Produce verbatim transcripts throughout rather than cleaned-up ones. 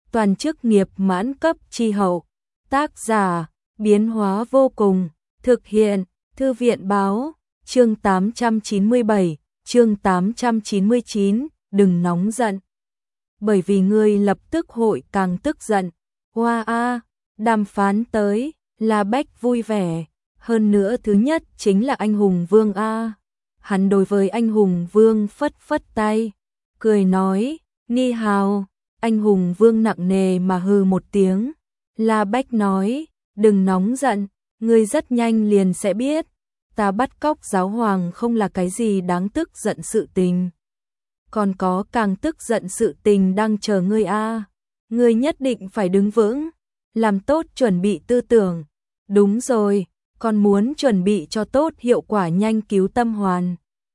toàn chức nghiệp mãn cấp chi hậu. Tác giả, biến hóa vô cùng, thực hiện, Thư viện báo, chương tám trăm chín mươi bảy, chương tám trăm chín mươi chín, đừng nóng giận. Bởi vì ngươi lập tức hội càng tức giận. Hoa a, đàm phán tới, La Bách vui vẻ. Hơn nữa thứ nhất chính là anh hùng vương a. Hắn đối với anh hùng vương phất phất tay, cười nói, ni hào. Anh hùng vương nặng nề mà hừ một tiếng. La Bách nói, đừng nóng giận, ngươi rất nhanh liền sẽ biết. Ta bắt cóc giáo hoàng không là cái gì đáng tức giận sự tình. Còn có càng tức giận sự tình đang chờ ngươi a. Ngươi nhất định phải đứng vững, làm tốt chuẩn bị tư tưởng. Đúng rồi, còn muốn chuẩn bị cho tốt hiệu quả nhanh cứu tâm hoàn.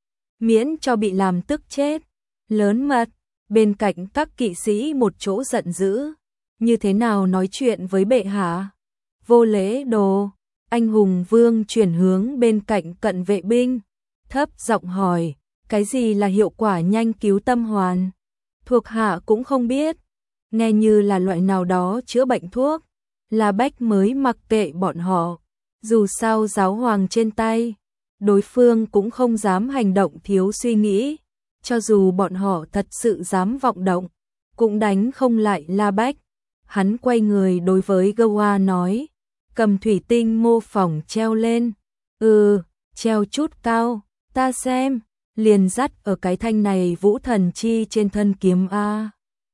Miễn cho bị làm tức chết. Lớn mật, bên cạnh các kỵ sĩ một chỗ giận dữ. Như thế nào nói chuyện với bệ hạ? Vô lễ đồ. Anh hùng vương chuyển hướng bên cạnh cận vệ binh, thấp giọng hỏi, cái gì là hiệu quả nhanh cứu tâm hoàn? Thuộc hạ cũng không biết, nghe như là loại nào đó chữa bệnh thuốc. La Bách mới mặc kệ bọn họ, dù sao giáo hoàng trên tay, đối phương cũng không dám hành động thiếu suy nghĩ, cho dù bọn họ thật sự dám vọng động, cũng đánh không lại La Bách. Hắn quay người đối với Goa nói, cầm thủy tinh mô phỏng treo lên. Ừ, treo chút cao, ta xem, liền dắt ở cái thanh này Vũ Thần Chi trên thân kiếm a.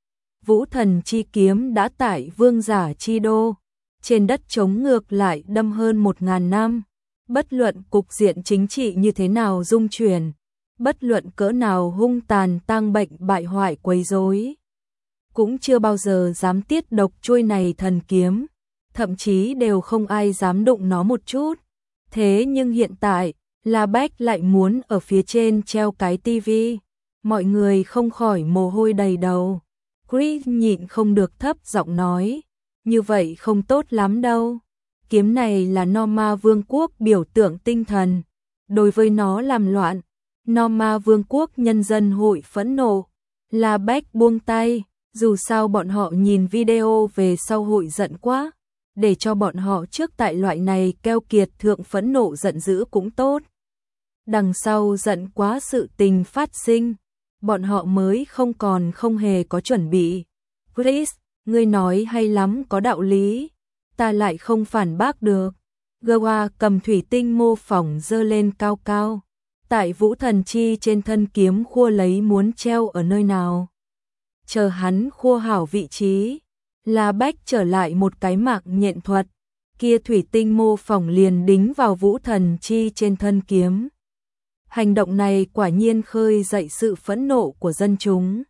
Vũ Thần Chi kiếm đã tại vương giả chi đô, trên đất chống ngược lại đâm hơn một ngàn năm. Bất luận cục diện chính trị như thế nào dung chuyển, bất luận cỡ nào hung tàn tang bệnh bại hoại quấy rối, cũng chưa bao giờ dám tiết độc chuôi này thần kiếm, thậm chí đều không ai dám đụng nó một chút. Thế nhưng hiện tại, La Bách lại muốn ở phía trên treo cái tivi, mọi người không khỏi mồ hôi đầy đầu. Chris nhịn không được thấp giọng nói, như vậy không tốt lắm đâu. Kiếm này là Norma Vương quốc biểu tượng tinh thần, đối với nó làm loạn, Norma Vương quốc nhân dân hội phẫn nộ. La Bách buông tay, dù sao bọn họ nhìn video về sau hội giận quá, để cho bọn họ trước tại loại này keo kiệt thượng phẫn nộ giận dữ cũng tốt. Đằng sau giận quá sự tình phát sinh, bọn họ mới không còn không hề có chuẩn bị. Chris, ngươi nói hay lắm, có đạo lý, ta lại không phản bác được. Goa cầm thủy tinh mô phỏng giơ lên cao cao, tại Vũ Thần Chi trên thân kiếm khua lấy muốn treo ở nơi nào. Chờ hắn khua hảo vị trí, La Bách trở lại một cái mạc nhện thuật, kia thủy tinh mô phỏng liền đính vào Vũ Thần Chi trên thân kiếm. Hành động này quả nhiên khơi dậy sự phẫn nộ của dân chúng.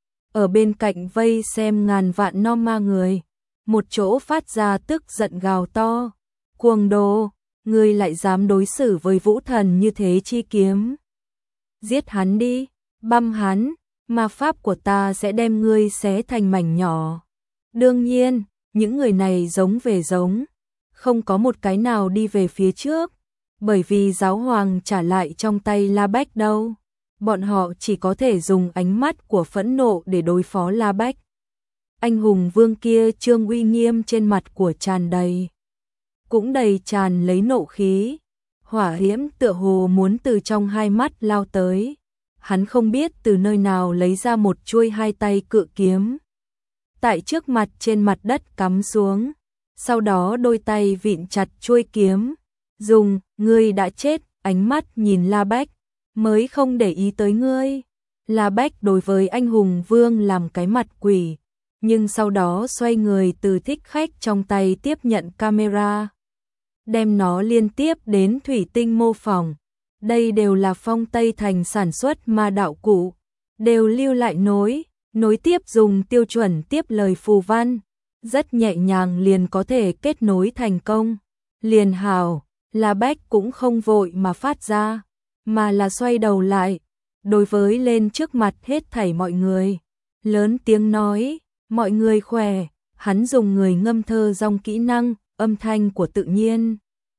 Ở bên cạnh vây xem ngàn vạn Norma người, một chỗ phát ra tức giận gào to, cuồng đồ, ngươi lại dám đối xử với vũ thần như thế chi kiếm. Giết hắn đi, băm hắn, ma pháp của ta sẽ đem ngươi xé thành mảnh nhỏ. Đương nhiên, những người này giống về giống, không có một cái nào đi về phía trước, bởi vì giáo hoàng trả lại trong tay La Bách đâu. Bọn họ chỉ có thể dùng ánh mắt của phẫn nộ để đối phó La Bách. Anh hùng vương kia trương uy nghiêm trên mặt của tràn đầy, cũng đầy tràn lấy nộ khí. Hỏa diễm tựa hồ muốn từ trong hai mắt lao tới. Hắn không biết từ nơi nào lấy ra một chuôi hai tay cự kiếm, tại trước mặt trên mặt đất cắm xuống, sau đó đôi tay vịn chặt chuôi kiếm, dùng, ngươi đã chết, ánh mắt nhìn La Bách, mới không để ý tới ngươi. La Bách đối với anh hùng vương làm cái mặt quỷ, nhưng sau đó xoay người từ thích khách trong tay tiếp nhận camera, đem nó liên tiếp đến thủy tinh mô phỏng. Đây đều là Phong Tây Thành sản xuất ma đạo cụ, đều lưu lại nối, nối tiếp dùng tiêu chuẩn tiếp lời phù văn, rất nhẹ nhàng liền có thể kết nối thành công. Liền hào, La Bách cũng không vội mà phát ra, mà là xoay đầu lại, đối với lên trước mặt hết thảy mọi người, lớn tiếng nói, mọi người khỏe. Hắn dùng người ngâm thơ dòng kỹ năng, âm thanh của tự nhiên.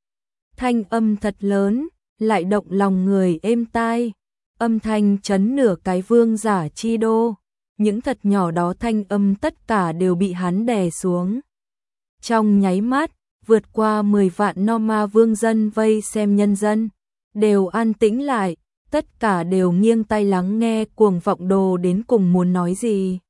Thanh âm thật lớn, lại động lòng người êm tai, âm thanh chấn nửa cái vương giả chi đô. những thật nhỏ đó thanh âm tất cả đều bị hắn đè xuống. Trong nháy mắt, vượt qua mười vạn no ma vương dân vây xem nhân dân, đều an tĩnh lại, tất cả đều nghiêng tai lắng nghe cuồng vọng đồ đến cùng muốn nói gì.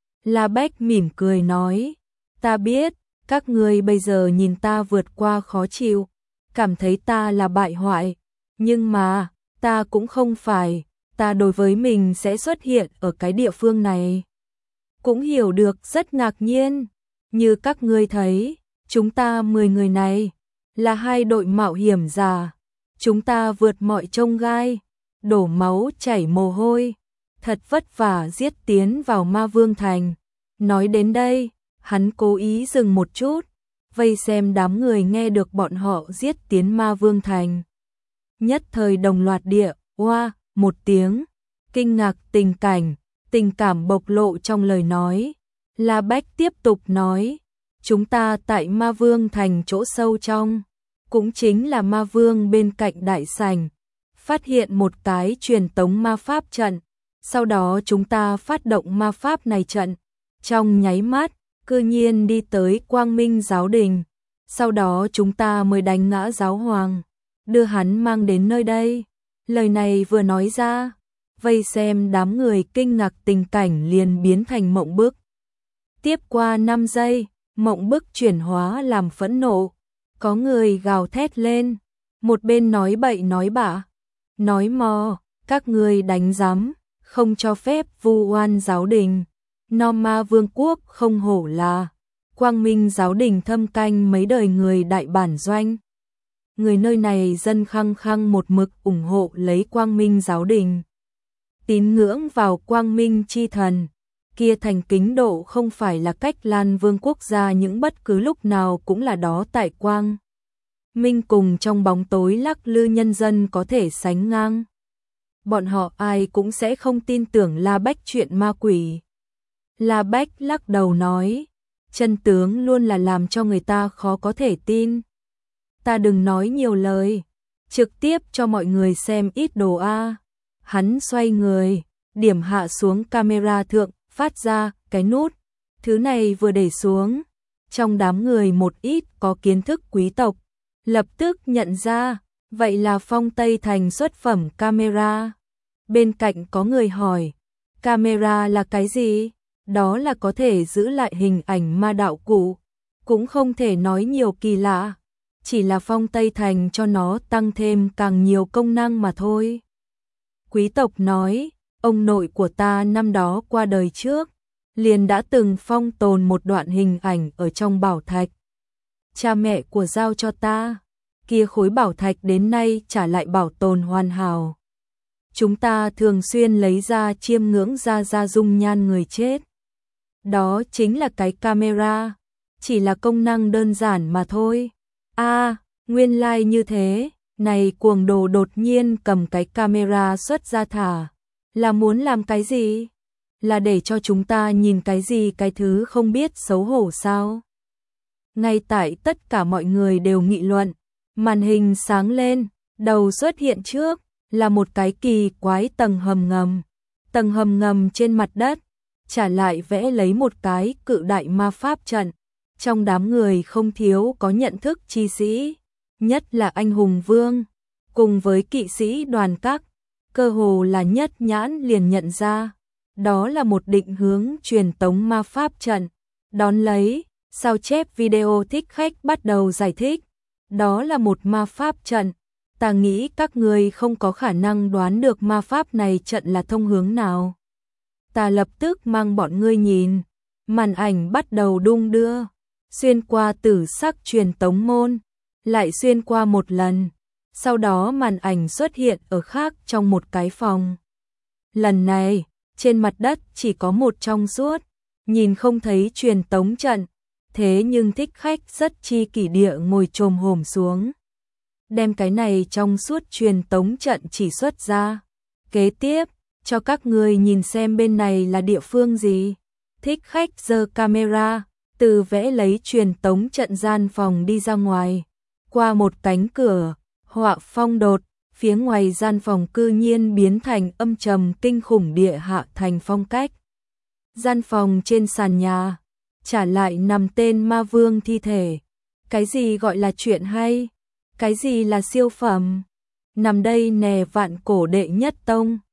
La Bách mỉm cười nói, ta biết, các ngươi bây giờ nhìn ta vượt qua khó chịu, cảm thấy ta là bại hoại, nhưng mà, ta cũng không phải, ta đối với mình sẽ xuất hiện ở cái địa phương này. Cũng hiểu được rất ngạc nhiên, như các ngươi thấy, chúng ta mười người này, là hai đội mạo hiểm giả, chúng ta vượt mọi chông gai, đổ máu chảy mồ hôi, thật vất vả giết tiến vào Ma Vương Thành. Nói đến đây, hắn cố ý dừng một chút, vây xem đám người nghe được bọn họ giết tiến Ma Vương Thành. Nhất thời đồng loạt địa, oa, một tiếng, kinh ngạc tình cảnh, tình cảm bộc lộ trong lời nói. La Bách tiếp tục nói, chúng ta tại Ma Vương Thành chỗ sâu trong, cũng chính là Ma Vương bên cạnh đại sảnh, phát hiện một cái truyền tống ma pháp trận, sau đó chúng ta phát động ma pháp này trận, trong nháy mắt, cư nhiên đi tới Quang Minh giáo đình, sau đó chúng ta mới đánh ngã giáo hoàng, đưa hắn mang đến nơi đây. Lời này vừa nói ra, vây xem đám người kinh ngạc tình cảnh liền biến thành mộng bức. Tiếp qua năm giây, mộng bức chuyển hóa làm phẫn nộ, có người gào thét lên, một bên nói bậy nói bạ, nói mò, các ngươi đánh giám, không cho phép vu oan giáo đình. No Ma Vương quốc không hổ là Quang Minh giáo đình thâm canh mấy đời người đại bản doanh. Người nơi này dân khăng khăng một mực ủng hộ lấy Quang Minh giáo đình. Tín ngưỡng vào Quang Minh chi thần, kia thành kính độ không phải là cách Lan Vương quốc gia những bất cứ lúc nào cũng là đó tại Quang Minh cùng trong bóng tối lắc lư nhân dân có thể sánh ngang. Bọn họ ai cũng sẽ không tin tưởng La Bách chuyện ma quỷ. La Bách lắc đầu nói, chân tướng luôn là làm cho người ta khó có thể tin. Ta đừng nói nhiều lời, trực tiếp cho mọi người xem ít đồ a. Hắn xoay người, điểm hạ xuống camera thượng, phát ra cái nút. Thứ này vừa để xuống, trong đám người một ít có kiến thức quý tộc, lập tức nhận ra, vậy là Phong Tây Thành xuất phẩm camera. Bên cạnh có người hỏi, camera là cái gì? Đó là có thể giữ lại hình ảnh ma đạo cụ, cũng không thể nói nhiều kỳ lạ, chỉ là Phong Tây Thành cho nó tăng thêm càng nhiều công năng mà thôi. Quý tộc nói, ông nội của ta năm đó qua đời trước, liền đã từng phong tồn một đoạn hình ảnh ở trong bảo thạch. Cha mẹ của giao cho ta, kia khối bảo thạch đến nay trả lại bảo tồn hoàn hảo. Chúng ta thường xuyên lấy ra chiêm ngưỡng ra ra dung nhan người chết. Đó chính là cái camera, chỉ là công năng đơn giản mà thôi. A, à, nguyên lai like như thế, này cuồng đồ đột nhiên cầm cái camera xuất ra thả, là muốn làm cái gì? Là để cho chúng ta nhìn cái gì cái thứ không biết xấu hổ sao? Ngay tại tất cả mọi người đều nghị luận, màn hình sáng lên, đầu xuất hiện trước, là một cái kỳ quái tầng hầm ngầm. Tầng hầm ngầm trên mặt đất, trả lại vẽ lấy một cái cự đại ma pháp trận. Trong đám người không thiếu có nhận thức chi sĩ, nhất là anh hùng vương, cùng với kỵ sĩ đoàn các, cơ hồ là nhất nhãn liền nhận ra. Đó là một định hướng truyền tống ma pháp trận. Đón lấy, sao chép video thích khách bắt đầu giải thích. Đó là một ma pháp trận. Ta nghĩ các người không có khả năng đoán được ma pháp này trận là thông hướng nào. Ta lập tức mang bọn ngươi nhìn. Màn ảnh bắt đầu đung đưa, xuyên qua tử sắc truyền tống môn, lại xuyên qua một lần. Sau đó màn ảnh xuất hiện ở khác trong một cái phòng. Lần này, trên mặt đất chỉ có một trong suốt, nhìn không thấy truyền tống trận. Thế nhưng thích khách rất chi kỷ địa ngồi chồm hổm xuống, đem cái này trong suốt truyền tống trận chỉ xuất ra. Kế tiếp, cho các người nhìn xem bên này là địa phương gì. Thích khách giơ camera, từ vẽ lấy truyền tống trận gian phòng đi ra ngoài. Qua một cánh cửa, họa phong đột, phía ngoài gian phòng cư nhiên biến thành âm trầm kinh khủng địa hạ thành phong cách. Gian phòng trên sàn nhà, trả lại nằm tên ma vương thi thể. Cái gì gọi là chuyện hay? Cái gì là siêu phẩm? Nằm đây nè vạn cổ đệ nhất tông.